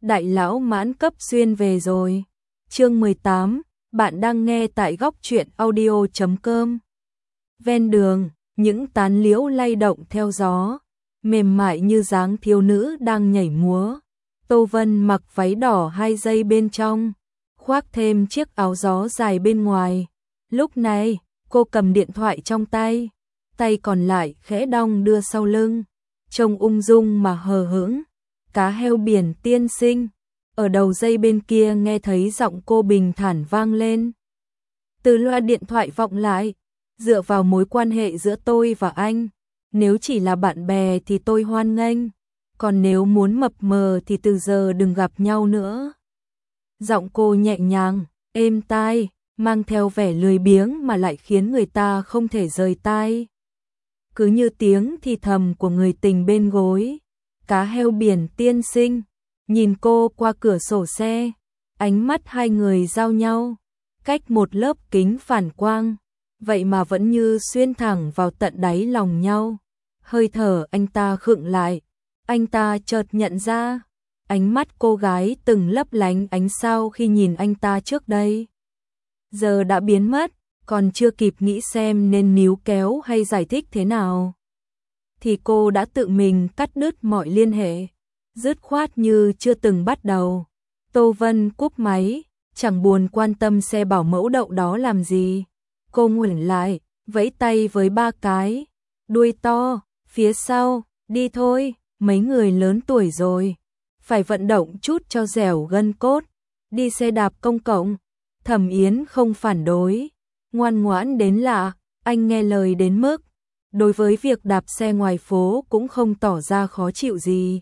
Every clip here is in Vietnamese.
đại lão mãn cấp xuyên về rồi. Chương 18, bạn đang nghe tại góc truyện audio.com. Ven đường, những tán liễu lay động theo gió, mềm mại như dáng thiếu nữ đang nhảy múa. Tô Vân mặc váy đỏ 2 dây bên trong, khoác thêm chiếc áo gió dài bên ngoài. Lúc này, cô cầm điện thoại trong tay, tay còn lại khẽ đong đưa sau lưng, trông ung dung mà hờ hững. Cá heo biển tiên sinh, ở đầu dây bên kia nghe thấy giọng cô bình thản vang lên. Từ loa điện thoại vọng lại, dựa vào mối quan hệ giữa tôi và anh, nếu chỉ là bạn bè thì tôi hoan nghênh, còn nếu muốn mập mờ thì từ giờ đừng gặp nhau nữa. Giọng cô nhẹ nhàng, êm tai, mang theo vẻ lười biếng mà lại khiến người ta không thể rời tai. Cứ như tiếng thì thầm của người tình bên gối. Cá heo biển tiên sinh, nhìn cô qua cửa sổ xe, ánh mắt hai người giao nhau, cách một lớp kính phản quang, vậy mà vẫn như xuyên thẳng vào tận đáy lòng nhau. Hơi thở anh ta khựng lại, anh ta chợt nhận ra, ánh mắt cô gái từng lấp lánh ánh sao khi nhìn anh ta trước đây. Giờ đã biến mất, còn chưa kịp nghĩ xem nên níu kéo hay giải thích thế nào, thì cô đã tự mình cắt đứt mọi liên hệ, dứt khoát như chưa từng bắt đầu. Tô Vân cúp máy, chẳng buồn quan tâm xe bảo mẫu đậu đó làm gì. Cô ngoảnh lại, vẫy tay với 3 cái, đuôi to, phía sau, đi thôi, mấy người lớn tuổi rồi, phải vận động chút cho dẻo gân cốt, đi xe đạp công cộng. Thẩm Yến không phản đối, ngoan ngoãn đến lạ, anh nghe lời đến mức đối với việc đạp xe ngoài phố cũng không tỏ ra khó chịu gì.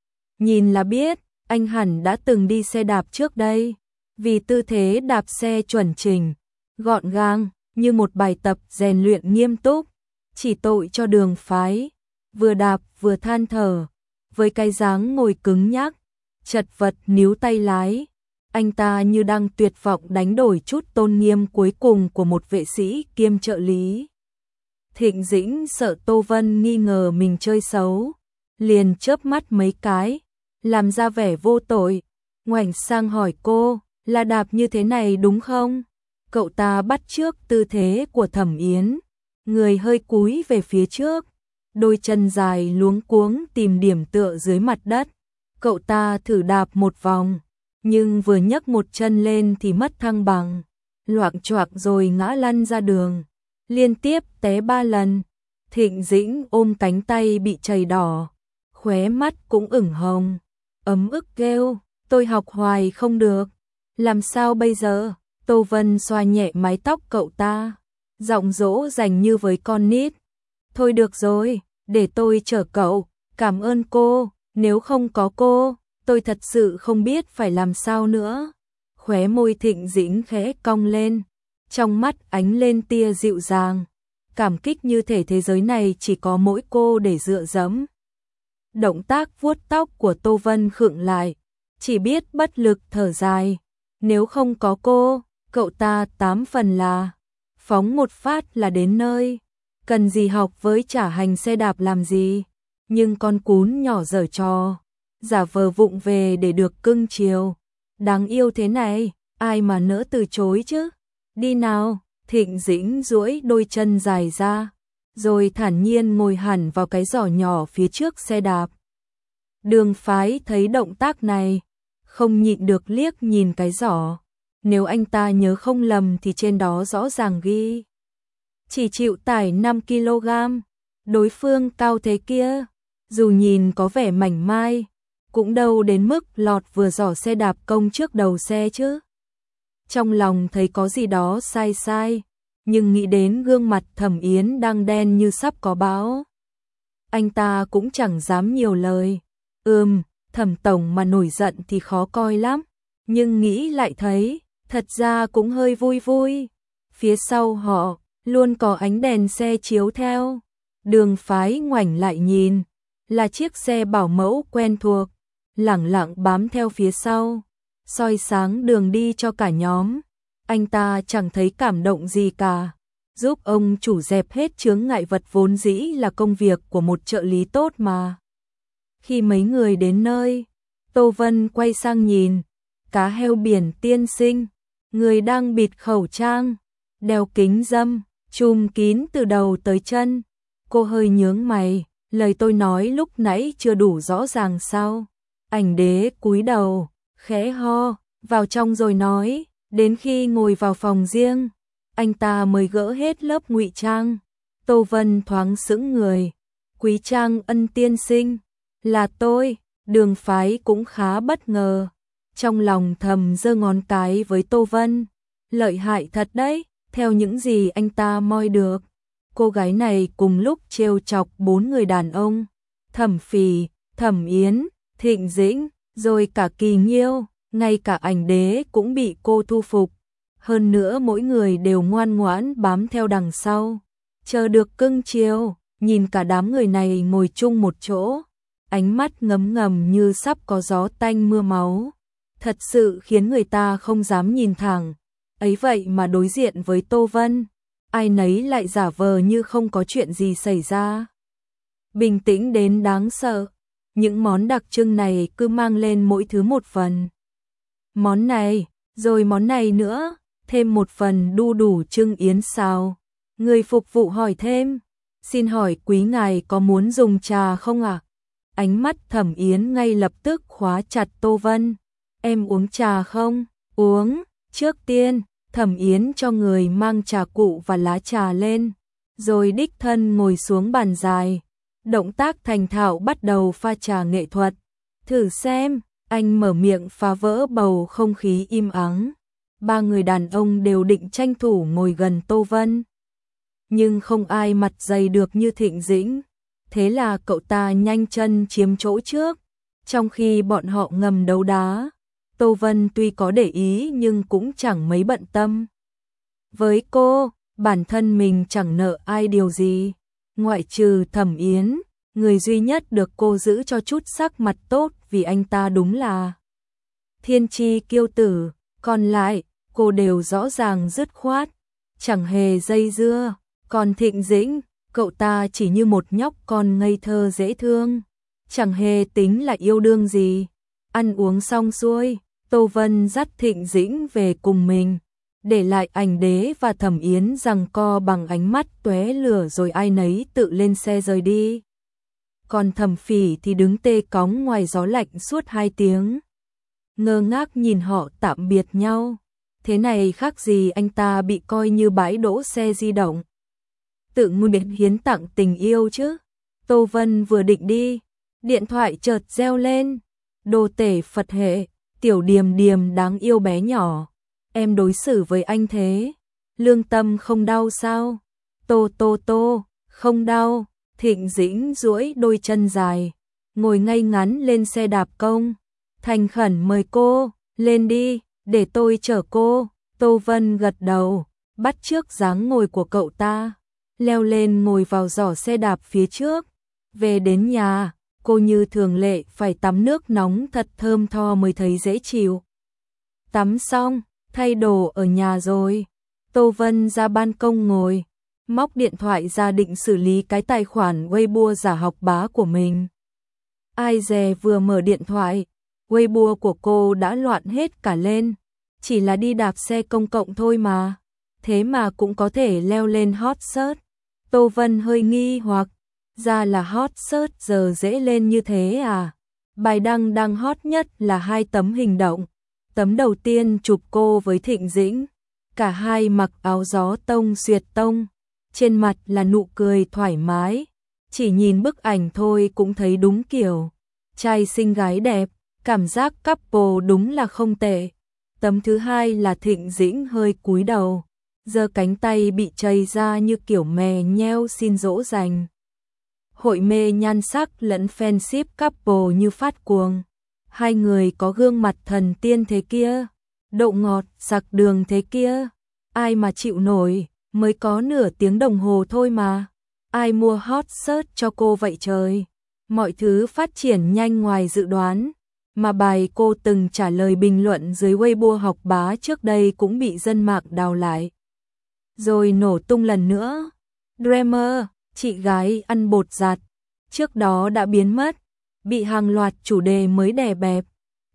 Nhìn là biết, anh hẳn đã từng đi xe đạp trước đây, vì tư thế đạp xe chuẩn chỉnh, gọn gàng, như một bài tập rèn luyện nghiêm túc. Chỉ tội cho Đường Phái, vừa đạp vừa than thở, với cái dáng ngồi cứng nhắc, chật vật níu tay lái. Anh ta như đang tuyệt vọng đánh đổi chút tôn nghiêm cuối cùng của một vệ sĩ kiêm trợ lý. Thịnh Dĩnh sợ Tô Vân nghi ngờ mình chơi xấu, liền chớp mắt mấy cái, làm ra vẻ vô tội, ngoảnh sang hỏi cô, là đạp như thế này đúng không? Cậu ta bắt chước tư thế của Thẩm Yến, người hơi cúi về phía trước, đôi chân dài luống cuống tìm điểm tựa dưới mặt đất. Cậu ta thử đạp một vòng, nhưng vừa nhấc một chân lên thì mất thăng bằng, loạng choạng rồi ngã lăn ra đường, liên tiếp té 3 lần. Thịnh Dĩnh ôm cánh tay bị chảy đỏ, khóe mắt cũng ửng hồng, ấm ức kêu, tôi học hoài không được, làm sao bây giờ? Tô Vân xoa nhẹ mái tóc cậu ta, giọng dỗ dành như với con nít. Thôi được rồi, để tôi chở cậu, cảm ơn cô, nếu không có cô, tôi thật sự không biết phải làm sao nữa. Khóe môi Thịnh Dĩnh khẽ cong lên, trong mắt ánh lên tia dịu dàng, cảm kích như thể thế giới này chỉ có mỗi cô để dựa dẫm. Động tác vuốt tóc của Tô Vân khựng lại, chỉ biết bất lực thở dài. Nếu không có cô, cậu ta 8 phần là phóng một phát là đến nơi, cần gì học với trả hành xe đạp làm gì. Nhưng con cún nhỏ giở trò, giả vờ vụng về để được cưng chiều, đáng yêu thế này, ai mà nỡ từ chối chứ. Đi nào. Thịnh Dĩnh duỗi đôi chân dài ra, rồi thản nhiên ngồi hẳn vào cái giỏ nhỏ phía trước xe đạp. Đường Phái thấy động tác này, không nhịn được liếc nhìn cái giỏ. Nếu anh ta nhớ không lầm thì trên đó rõ ràng ghi chỉ chịu tải 5 kg. Đối phương cao thế kia, dù nhìn có vẻ mảnh mai, cũng đâu đến mức lọt vừa giỏ xe đạp công trước đầu xe chứ. Trong lòng thấy có gì đó sai sai, nhưng nghĩ đến gương mặt Thẩm Yến đang đen như sắp có bão, anh ta cũng chẳng dám nhiều lời. Thẩm tổng mà nổi giận thì khó coi lắm, nhưng nghĩ lại thấy, thật ra cũng hơi vui vui. Phía sau họ, luôn có ánh đèn xe chiếu theo. Đường Phái ngoảnh lại nhìn, là chiếc xe bảo mẫu quen thuộc, lẳng lặng bám theo phía sau, soi sáng đường đi cho cả nhóm. Anh ta chẳng thấy cảm động gì cả, giúp ông chủ dẹp hết chướng ngại vật vốn dĩ là công việc của một trợ lý tốt mà. Khi mấy người đến nơi, Tô Vân quay sang nhìn, cá heo biển tiên sinh, người đang bịt khẩu trang, đeo kính râm, trùm kín từ đầu tới chân. Cô hơi nhướng mày, lời tôi nói lúc nãy chưa đủ rõ ràng sao? Ảnh đế cúi đầu, khẽ ho, vào trong rồi nói, đến khi ngồi vào phòng riêng, anh ta mới gỡ hết lớp ngụy trang. Tô Vân thoáng sững người, Quý Trang Ân tiên sinh, là tôi. Đường Phái cũng khá bất ngờ, trong lòng thầm giơ ngón cái với Tô Vân, lợi hại thật đấy, theo những gì anh ta moi được. Cô gái này cùng lúc trêu chọc 4 người đàn ông, Thẩm Phỉ, Thẩm Yến, Thịnh Dĩnh, rồi cả Kỳ Nghiêu, ngay cả ảnh đế cũng bị cô thu phục. Hơn nữa mỗi người đều ngoan ngoãn bám theo đằng sau, chờ được cưng chiều. Nhìn cả đám người này ngồi chung một chỗ, ánh mắt ngấm ngầm như sắp có gió tanh mưa máu, thật sự khiến người ta không dám nhìn thẳng. Ấy vậy mà đối diện với Tô Vân, ai nấy lại giả vờ như không có chuyện gì xảy ra. Bình tĩnh đến đáng sợ, những món đặc trưng này cứ mang lên mỗi thứ một phần. Món này, rồi món này nữa, thêm một phần đu đủ trưng yến xào. Người phục vụ hỏi thêm, xin hỏi quý ngài có muốn dùng trà không ạ? Ánh mắt Thẩm Yến ngay lập tức khóa chặt Tô Vân. Em uống trà không? Uống. Trước tiên, Thẩm Yến cho người mang trà cụ và lá trà lên, rồi đích thân ngồi xuống bàn dài. Động tác thành thạo bắt đầu pha trà nghệ thuật. Thử xem, anh mở miệng phá vỡ bầu không khí im ắng. 3 người đàn ông đều định tranh thủ ngồi gần Tô Vân, nhưng không ai mặt dày được như Thịnh Dĩnh. Thế là cậu ta nhanh chân chiếm chỗ trước, trong khi bọn họ ngầm đấu đá. Tô Vân tuy có để ý nhưng cũng chẳng mấy bận tâm. Với cô, bản thân mình chẳng nợ ai điều gì, ngoại trừ Thẩm Yến, người duy nhất được cô giữ cho chút sắc mặt tốt vì anh ta đúng là thiên chi kiêu tử, còn lại, cô đều rõ ràng dứt khoát, chẳng hề dây dưa. Còn Thịnh Dĩnh, cậu ta chỉ như một nhóc con ngây thơ dễ thương, chẳng hề tính là yêu đương gì. Ăn uống xong xuôi, Tô Vân dắt Thịnh Dĩnh về cùng mình, để lại ảnh đế và Thẩm Yến giằng co bằng ánh mắt tóe lửa rồi ai nấy tự lên xe rời đi. Còn Thẩm Phỉ thì đứng tê cóng ngoài gió lạnh suốt 2 tiếng, ngơ ngác nhìn họ tạm biệt nhau. Thế này khác gì anh ta bị coi như bãi đỗ xe di động, tự nguyện hiến tặng tình yêu chứ. Tô Vân vừa định đi, điện thoại chợt reo lên. Đồ tể Phật hệ, tiểu Điềm Điềm đáng yêu bé nhỏ, em đối xử với anh thế, lương tâm không đau sao? Tô, không đau. Thịnh Dĩnh duỗi đôi chân dài, ngồi ngay ngắn lên xe đạp công, thành khẩn mời cô, lên đi, để tôi chở cô. Tô Vân gật đầu, bắt chước dáng ngồi của cậu ta, leo lên ngồi vào giỏ xe đạp phía trước. Về đến nhà, cô như thường lệ phải tắm nước nóng thật thơm tho mới thấy dễ chịu. Tắm xong, thay đồ ở nhà rồi, Tô Vân ra ban công ngồi, móc điện thoại ra định xử lý cái tài khoản Weibo giả học bá của mình. Ai dè vừa mở điện thoại, Weibo của cô đã loạn hết cả lên, chỉ là đi đạp xe công cộng thôi mà, thế mà cũng có thể leo lên hot search. Tô Vân hơi nghi hoặc, ra là hot search giờ dễ lên như thế à? Bài đăng đang hot nhất là 2 tấm hình động. Tấm đầu tiên chụp cô với Thịnh Dĩnh, cả hai mặc áo gió tông xuyệt tông, trên mặt là nụ cười thoải mái, chỉ nhìn bức ảnh thôi cũng thấy đúng kiểu trai xinh gái đẹp, cảm giác couple đúng là không tệ. Tấm thứ hai là Thịnh Dĩnh hơi cúi đầu, giơ cánh tay bị chầy ra như kiểu mè nheo xin dỗ dành. Hội mê nhan sắc lẫn fanship couple như phát cuồng. Hai người có gương mặt thần tiên thế kia, độ ngọt, sặc đường thế kia. Ai mà chịu nổi, mới có nửa tiếng đồng hồ thôi mà. Ai mua hot search cho cô vậy trời. Mọi thứ phát triển nhanh ngoài dự đoán. Mà bài cô từng trả lời bình luận dưới Weibo học bá trước đây cũng bị dân mạng đào lại, rồi nổ tung lần nữa. Dreamer, chị gái ăn bột giặt, trước đó đã biến mất, bị hàng loạt chủ đề mới đè bẹp,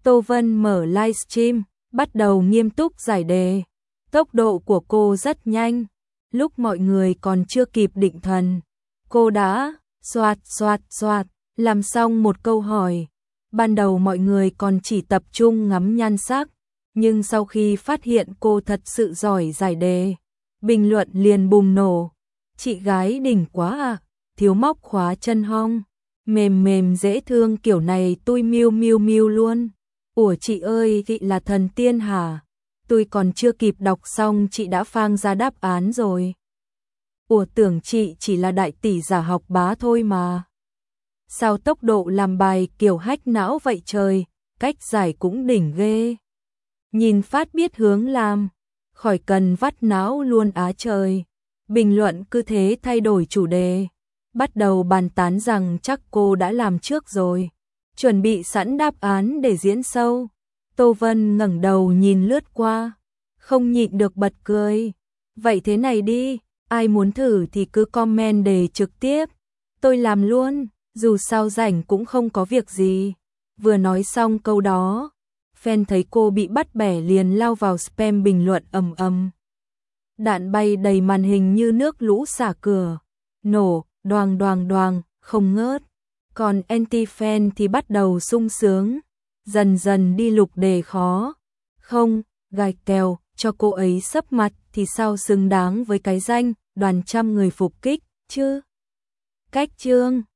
Tô Vân mở livestream, bắt đầu nghiêm túc giải đề. Tốc độ của cô rất nhanh, lúc mọi người còn chưa kịp định thần, cô đã xoạt xoạt xoạt làm xong một câu hỏi. Ban đầu mọi người còn chỉ tập trung ngắm nhan sắc, nhưng sau khi phát hiện cô thật sự giỏi giải đề, bình luận liền bùng nổ. Chị gái đỉnh quá à, thiếu móc khóa chân hông, mềm mềm dễ thương kiểu này tôi miêu miêu miêu luôn. Ủa chị ơi, chị là thần tiên hả? Tôi còn chưa kịp đọc xong chị đã phang ra đáp án rồi. Ủa tưởng chị chỉ là đại tỷ giả học bá thôi mà. Sao tốc độ làm bài kiểu hack não vậy trời, cách giải cũng đỉnh ghê. Nhìn phát biết hướng làm, khỏi cần vắt não luôn á trời. Bình luận cứ thế thay đổi chủ đề, bắt đầu bàn tán rằng chắc cô đã làm trước rồi, chuẩn bị sẵn đáp án để diễn sâu. Tô Vân ngẩng đầu nhìn lướt qua, không nhịn được bật cười. Vậy thế này đi, ai muốn thử thì cứ comment đề trực tiếp, tôi làm luôn, dù sao rảnh cũng không có việc gì. Vừa nói xong câu đó, fan thấy cô bị bắt bẻ liền lao vào spam bình luận ầm ầm. Đạn bay đầy màn hình như nước lũ xả cửa, nổ, đoàng đoàng đoàng, không ngớt. Còn anti-fan thì bắt đầu sung sướng, dần dần đi lục đề khó. Không, gài kèo, cho cô ấy sấp mặt thì sao xứng đáng với cái danh đoàn trăm người phục kích chứ. Cách chương